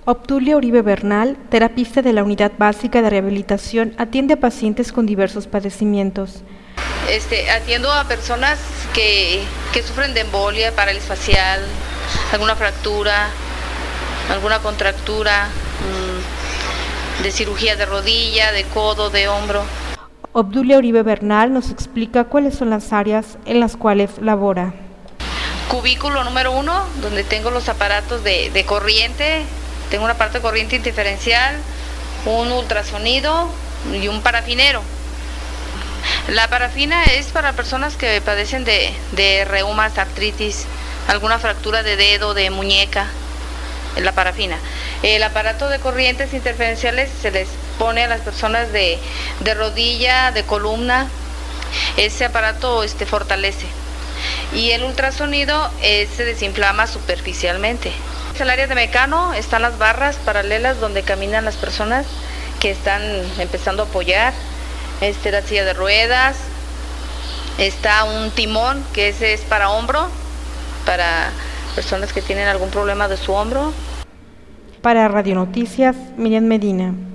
Obdulia Uribe Bernal, terapista de la Unidad Básica de Rehabilitación, atiende a pacientes con diversos padecimientos. Atiendo a personas que sufren de embolia, parálisis facial, alguna fractura, alguna contractura, de cirugía de rodilla, de codo, de hombro. Obdulia Uribe Bernal nos explica cuáles son las áreas en las cuales labora. Cubículo número 1, donde tengo los aparatos de corriente. Tengo un aparato de corriente interferencial, un ultrasonido y un parafinero. La parafina es para personas que padecen de reumas, artritis, alguna fractura de dedo, de muñeca, la parafina. El aparato de corrientes interferenciales se les pone a las personas de rodilla, de columna. Ese aparato fortalece. Y el ultrasonido se desinflama superficialmente. En el área de mecano están las barras paralelas donde caminan las personas que están empezando a apoyar. La silla de ruedas. Está un timón que ese es para hombro, para personas que tienen algún problema de su hombro. Para Radio Noticias, Miriam Medina.